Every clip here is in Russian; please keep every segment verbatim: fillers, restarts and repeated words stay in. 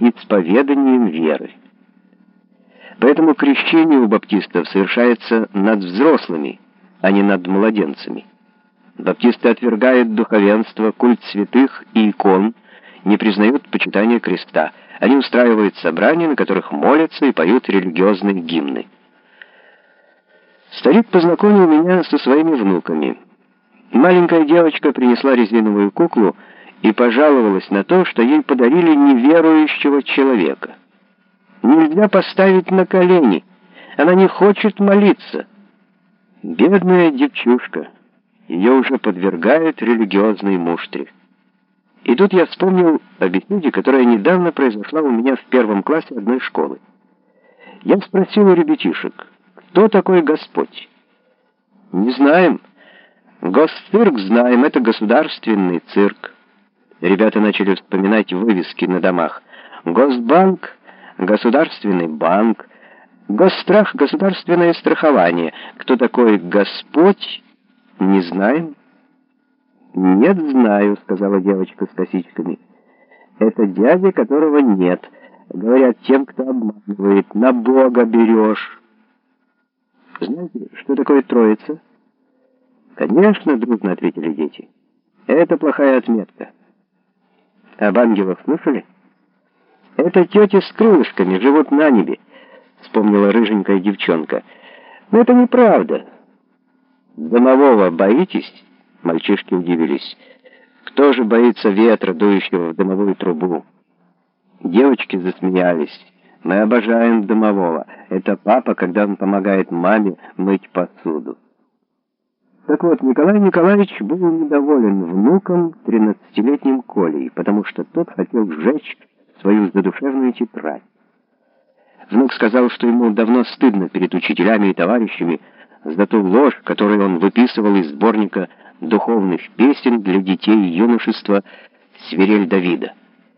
исповеданием веры. Поэтому крещение у баптистов совершается над взрослыми, а не над младенцами. Баптисты отвергают духовенство, культ святых и икон, не признают почитания креста. Они устраивают собрания, на которых молятся и поют религиозные гимны. Старик познакомил меня со своими внуками. Маленькая девочка принесла резиновую куклу и пожаловалась на то, что ей подарили неверующего человека. Нельзя поставить на колени. Она не хочет молиться. Бедная девчушка. Ее уже подвергают религиозной муштре. И тут я вспомнил о беседе, которая недавно произошла у меня в первом классе одной школы. Я спросил у ребятишек, кто такой Господь? Не знаем. Госцирк знаем, это государственный цирк. Ребята начали вспоминать вывески на домах. Госбанк, государственный банк, Госстрах, государственное страхование. Кто такой Господь? Не знаем. «Нет, знаю», — сказала девочка с косичками. «Это дядя, которого нет. Говорят тем, кто обманывает. На Бога берешь». «Знаете, что такое Троица?» «Конечно», — дружно ответили дети. «Это плохая отметка». «Об ангелах слышали?» «Это тети с крылышками, живут на небе», — вспомнила рыженькая девчонка. «Но это неправда». «Домового боитесь?» Мальчишки удивились. «Кто же боится ветра, дующего в дымовую трубу?» Девочки засмеялись. «Мы обожаем домового. Это папа, когда он помогает маме мыть посуду». Так вот, Николай Николаевич был недоволен внуком, тринадцатилетним Колей, потому что тот хотел сжечь свою задушевную тетрадь. Внук сказал, что ему давно стыдно перед учителями и товарищами за ту ложь, которую он выписывал из сборника духовных песен для детей и юношества «Свирель Давида».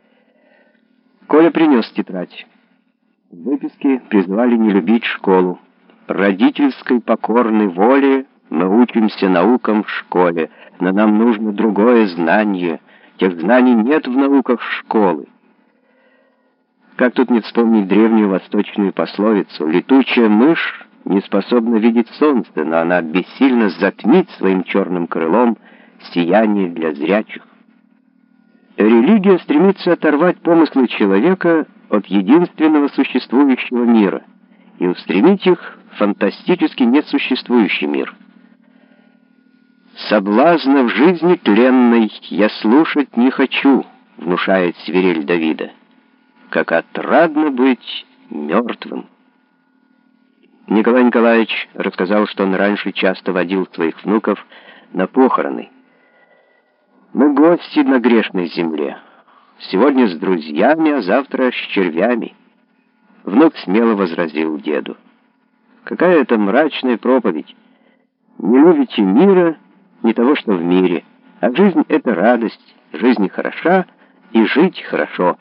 Коля принес тетрадь. Выписки призвали не любить школу. «Родительской покорной воле мы учимся наукам в школе, но нам нужно другое знание. Тех знаний нет в науках школы». Как тут не вспомнить древнюю восточную пословицу «Летучая мышь не способна видеть солнце, но она бессильно затмит своим черным крылом сияние для зрячих». Религия стремится оторвать помыслы человека от единственного существующего мира и устремить их в фантастически несуществующий мир. «Соблазна в жизни тленной я слушать не хочу», — внушает свирель Давида. «Как отрадно быть мертвым». Николай Николаевич рассказал, что он раньше часто водил своих внуков на похороны. «Мы гости на грешной земле. Сегодня с друзьями, а завтра с червями». Внук смело возразил деду. «Какая это мрачная проповедь! Не любите мира, не того, что в мире, а жизнь — это радость, жизнь хороша, и жить хорошо».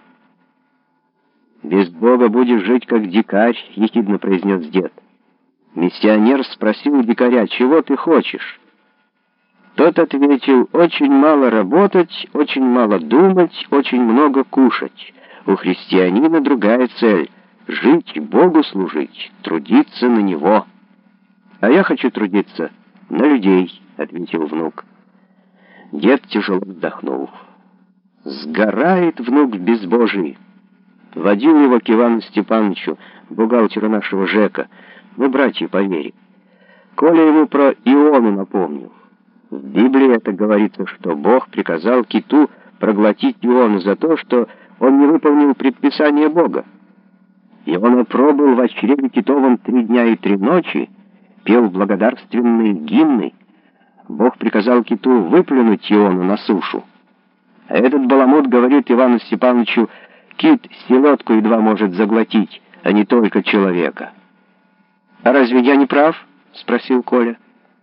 «Без Бога будешь жить, как дикарь», — ехидно произнес дед. Миссионер спросил у дикаря: «Чего ты хочешь?» Тот ответил: «Очень мало работать, очень мало думать, очень много кушать. У христианина другая цель — жить, Богу служить, трудиться на Него». «А я хочу трудиться на людей», — ответил внук. Дед тяжело вздохнул. «Сгорает внук в безбожии». Водил его к Ивану Степановичу, бухгалтеру нашего ЖЭКа. Мы братья по вере. Коля ему про Иону напомнил. В Библии это говорится, что Бог приказал киту проглотить Иону за то, что он не выполнил предписание Бога. Иона пробыл в чреве китовом три дня и три ночи, пел благодарственные гимны. Бог приказал киту выплюнуть Иону на сушу. А этот баламут говорит Ивану Степановичу: кит селедку едва может заглотить, а не только человека. «А разве я не прав?» — спросил Коля.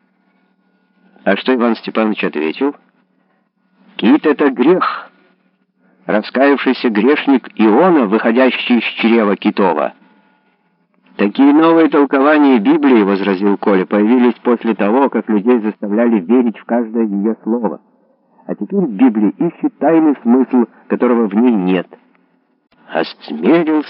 А что Иван Степанович ответил? «Кит — это грех. Раскаявшийся грешник Иона, выходящий из чрева китова». «Такие новые толкования Библии, — возразил Коля, — появились после того, как людей заставляли верить в каждое ее слово. А теперь в Библии ищет тайный смысл, которого в ней нет». осмелился